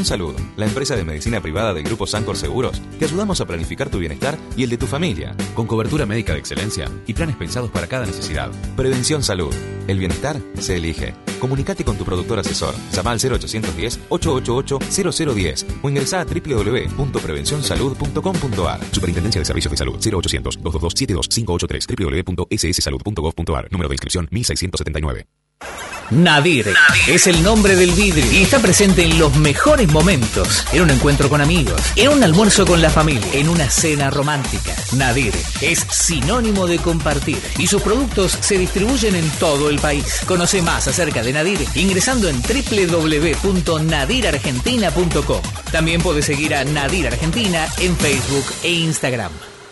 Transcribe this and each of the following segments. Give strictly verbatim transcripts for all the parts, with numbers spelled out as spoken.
Salud, la empresa de medicina privada del Grupo Sancor Seguros, te ayudamos a planificar tu bienestar y el de tu familia, con cobertura médica de excelencia y planes pensados para cada necesidad. Prevención Salud. El bienestar se elige. Comunicate con tu productor asesor. Llama al cero ochocientos diez, ochocientos ochenta y ocho, cero cero diez o ingresá a doble u doble u doble u punto prevención salud punto com punto a r. Superintendencia de Servicios de Salud. Cero ochocientos, doscientos veintidós, setenta y dos, quinientos ochenta y tres. doble u doble u doble u punto ese ese salud punto gov punto a r. Número de inscripción mil seiscientos setenta y nueve. Nadir, Nadir es el nombre del vidrio y está presente en los mejores momentos, en un encuentro con amigos, en un almuerzo con la familia, en una cena romántica. Nadir es sinónimo de compartir y sus productos se distribuyen en todo el país. Conoce más acerca de Nadir ingresando en doble u doble u doble u punto nadir argentina punto com. También puedes seguir a Nadir Argentina en Facebook e Instagram.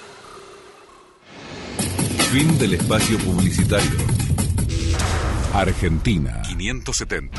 Fin del espacio publicitario. Argentina quinientos setenta.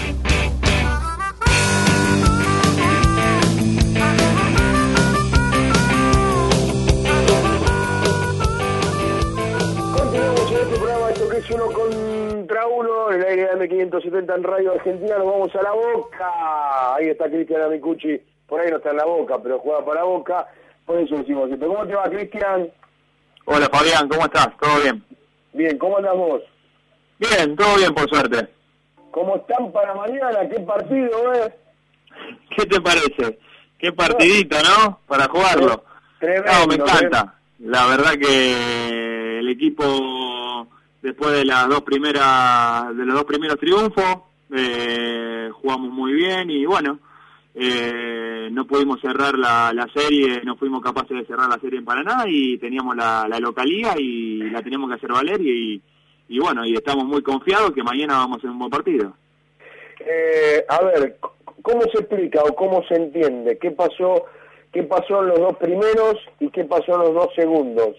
Continuamos en este programa, esto que es uno contra uno, en el aire de M quinientos setenta en Radio Argentina. Nos vamos a La Boca. Ahí está Cristian Amicucci, por ahí no está en La Boca, pero juega para Boca, por eso decimos siempre. ¿Cómo te va, Cristian? Hola, Fabián, ¿cómo estás? ¿Todo bien? Bien, ¿cómo andás vos? Bien, todo bien, por suerte. ¿Cómo están para mañana? ¿Qué partido, eh? ¿Qué te parece? Qué partidito, ¿no? Para jugarlo. Tremendo. No, me encanta. La verdad que el equipo, después de las dos primeras, de los dos primeros triunfos, eh, jugamos muy bien y bueno, eh, no pudimos cerrar la, la serie, no fuimos capaces de cerrar la serie en Paraná y teníamos la, la localía y la teníamos que hacer valer y Y bueno, y estamos muy confiados que mañana vamos a hacer un buen partido. Eh, a ver, ¿cómo se explica o cómo se entiende? ¿Qué pasó, qué pasó en los dos primeros y qué pasó en los dos segundos?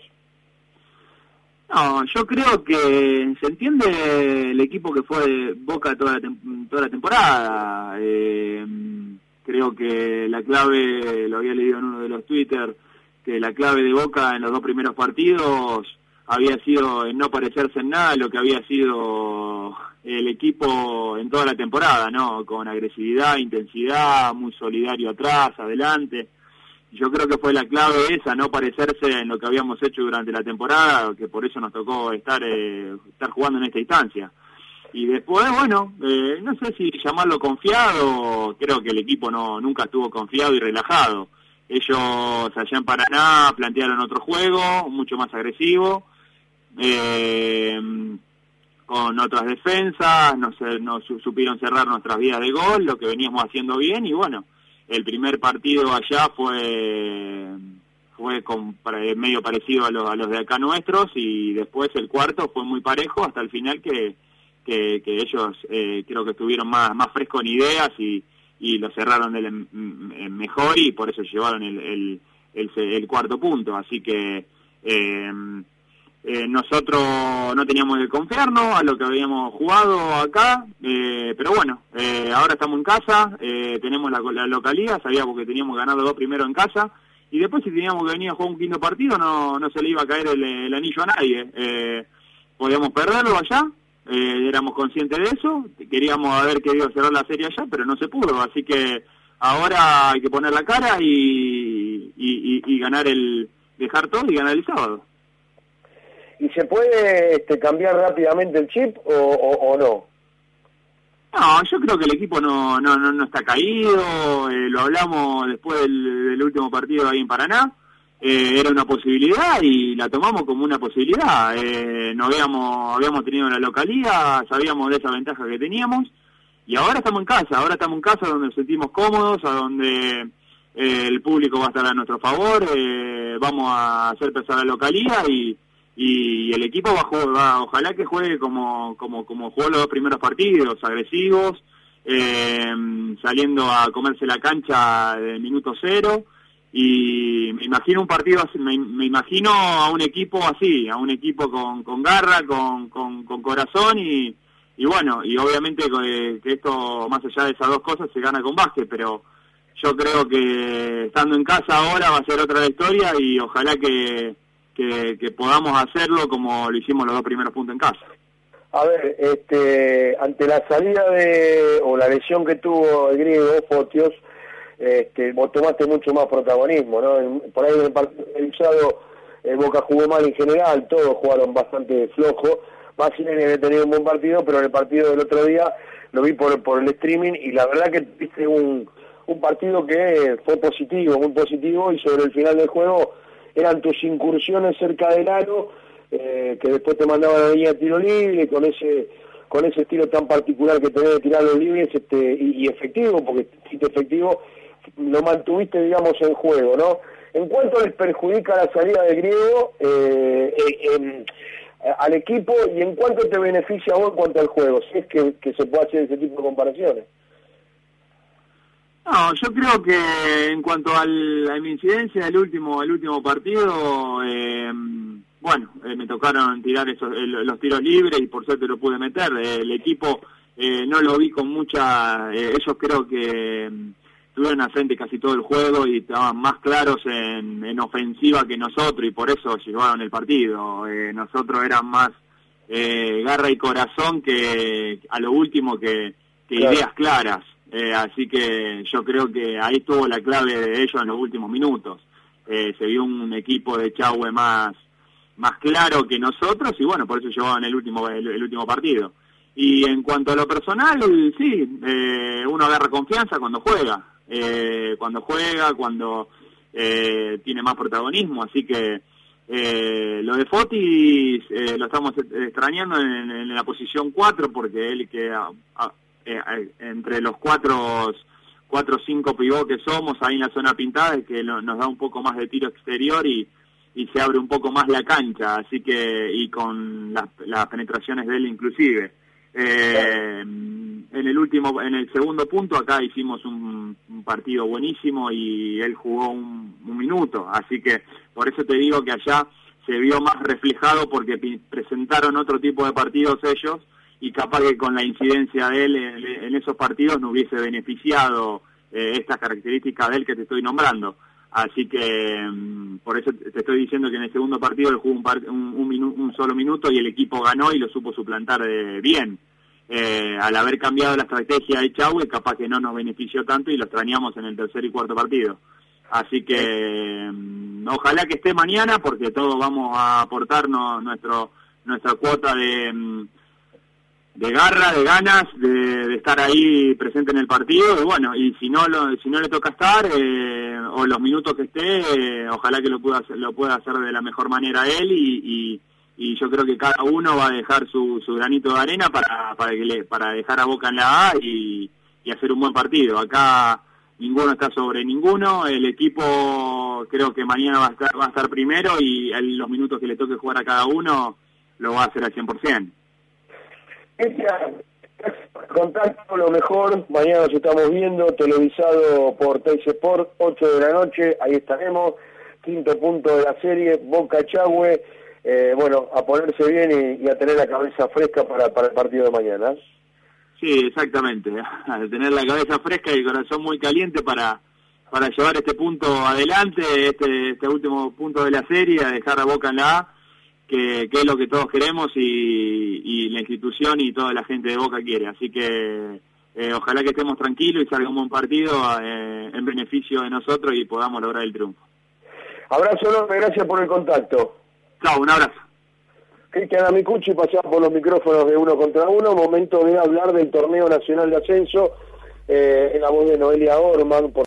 No, yo creo que se entiende el equipo que fue de Boca toda la, tem- toda la temporada. Eh, creo que la clave, lo había leído en uno de los Twitter, que la clave de Boca en los dos primeros partidos había sido en no parecerse en nada lo que había sido el equipo en toda la temporada, ¿no? Con agresividad, intensidad, muy solidario atrás, adelante. Yo creo que fue la clave esa, no parecerse en lo que habíamos hecho durante la temporada, que por eso nos tocó estar eh, estar jugando en esta instancia. Y después, bueno, eh, no sé si llamarlo confiado, creo que el equipo no nunca estuvo confiado y relajado. Ellos allá en Paraná plantearon otro juego, mucho más agresivo, eh, con otras defensas, no, se, no supieron cerrar nuestras vías de gol, lo que veníamos haciendo bien, y bueno, el primer partido allá fue fue con, medio parecido a los, a los de acá nuestros, y después el cuarto fue muy parejo hasta el final que, que, que ellos eh, creo que estuvieron más, más frescos en ideas y y lo cerraron del, m- mejor y por eso llevaron el, el, el, el cuarto punto. Así que eh, eh, nosotros no teníamos que confiarnos a lo que habíamos jugado acá, eh, pero bueno, eh, ahora estamos en casa, eh, tenemos la, la localidad, sabíamos que teníamos que ganar los dos primero en casa, y después si teníamos que venir a jugar un quinto partido no, no se le iba a caer el, el anillo a nadie. Eh, podíamos perderlo allá. Eh, éramos conscientes de eso, queríamos haber querido cerrar la serie allá, pero no se pudo, así que ahora hay que poner la cara y, y, y, y ganar el, dejar todo y ganar el sábado. ¿Y se puede este, cambiar rápidamente el chip o, o, o no? No, yo creo que el equipo no no no, no está caído, eh, lo hablamos después del, del último partido ahí en Paraná. Eh, era una posibilidad y la tomamos como una posibilidad. Eh, no habíamos habíamos tenido la localía, sabíamos de esa ventaja que teníamos y ahora estamos en casa, ahora estamos en casa donde nos sentimos cómodos, a donde eh, el público va a estar a nuestro favor, eh, vamos a hacer pesar la localía y, y el equipo va a jugar, va, ojalá que juegue como como como jugó los dos primeros partidos, agresivos, eh, saliendo a comerse la cancha de minuto cero. Y me imagino un partido así, me, me imagino a un equipo así, a un equipo con, con garra, con, con, con corazón y, y bueno, y obviamente que, que esto, más allá de esas dos cosas, se gana con básquet, pero yo creo que estando en casa ahora va a ser otra la historia y ojalá que, que, que podamos hacerlo como lo hicimos los dos primeros puntos en casa. A ver, este, ante la salida de, o la lesión que tuvo el griego, Fotios, este, vos tomaste mucho más protagonismo, ¿no? En, por ahí en el partido realizado, eh, Boca jugó mal en general, todos jugaron bastante flojo, Basile había tenido un buen partido, pero en el partido del otro día lo vi por, por el streaming y la verdad que viste un, un partido que fue positivo, muy positivo, y sobre el final del juego eran tus incursiones cerca del aro, eh, que después te mandaban a la línea de tiro libre, con ese con ese estilo tan particular que tenés de tirar los libres este, y, y efectivo, porque fuiste efectivo, lo mantuviste, digamos, en juego, ¿no? ¿En cuánto les perjudica la salida de Griego eh, eh, eh, al equipo y en cuánto te beneficia a vos en cuanto al juego? Si es que, que se puede hacer ese tipo de comparaciones. No, yo creo que en cuanto al, a mi incidencia del último, el último partido, eh, bueno, eh, me tocaron tirar esos, eh, los tiros libres y por suerte lo pude meter. Eh, el equipo eh, no lo vi con mucha... Eh, ellos creo que estuvieron al frente casi todo el juego y estaban más claros en, en ofensiva que nosotros y por eso llevaron el partido. Eh, nosotros eran más eh, garra y corazón que a lo último que, que claro. Ideas claras. Eh, así que yo creo que ahí estuvo la clave de ellos en los últimos minutos. Eh, se vio un equipo de Chahue más más claro que nosotros y bueno, por eso llevaban el último el, el último partido. Y en cuanto a lo personal, sí, eh, uno agarra confianza cuando juega, eh, cuando juega, cuando eh, tiene más protagonismo, así que eh, lo de Fotis eh, lo estamos extrañando en, en la posición cuatro porque él que... A, a, Eh, entre los cuatro cuatro o cinco pivot que somos ahí en la zona pintada es que lo, nos da un poco más de tiro exterior y, y se abre un poco más la cancha, así que y con las, las penetraciones de él inclusive eh, en el último en el segundo punto acá hicimos un, un partido buenísimo y él jugó un, un minuto, así que por eso te digo que allá se vio más reflejado porque presentaron otro tipo de partidos ellos y capaz que con la incidencia de él en, en esos partidos no hubiese beneficiado eh, estas características de él que te estoy nombrando. Así que um, por eso te estoy diciendo que en el segundo partido él jugó un, par, un, un, minu, un solo minuto y el equipo ganó y lo supo suplantar de, bien. Eh, al haber cambiado la estrategia de Chahue, capaz que no nos benefició tanto y lo extrañamos en el tercer y cuarto partido. Así que um, ojalá que esté mañana porque todos vamos a aportarnos nuestro nuestra cuota de... Um, de garra, de ganas, de, de estar ahí presente en el partido, y bueno, y si no lo, si no le toca estar, eh, o los minutos que esté, eh, ojalá que lo pueda hacer, lo pueda hacer de la mejor manera él, y, y, y yo creo que cada uno va a dejar su, su granito de arena para, para que le, para dejar a Boca en la A y, y hacer un buen partido. Acá ninguno está sobre ninguno, el equipo creo que mañana va a estar, va a estar primero y el, los minutos que le toque jugar a cada uno lo va a hacer al cien por ciento. Contacto lo mejor, mañana nos estamos viendo, televisado por Teis Sport, ocho de la noche, ahí estaremos, quinto punto de la serie, Boca Chahue, eh, bueno, a ponerse bien y, y a tener la cabeza fresca para, para el partido de mañana. Sí, exactamente, a tener la cabeza fresca y el corazón muy caliente para, para llevar este punto adelante, este, este último punto de la serie, a dejar a Boca en la A, Que, que es lo que todos queremos y, y la institución y toda la gente de Boca quiere. Así que eh, ojalá que estemos tranquilos y salga un buen partido eh, en beneficio de nosotros y podamos lograr el triunfo. Abrazo enorme, gracias por el contacto. Chao, un abrazo. Cristian Amicucci pasaba por los micrófonos de Uno contra Uno, momento de hablar del torneo nacional de ascenso, eh, en la voz de Noelia Orman. Por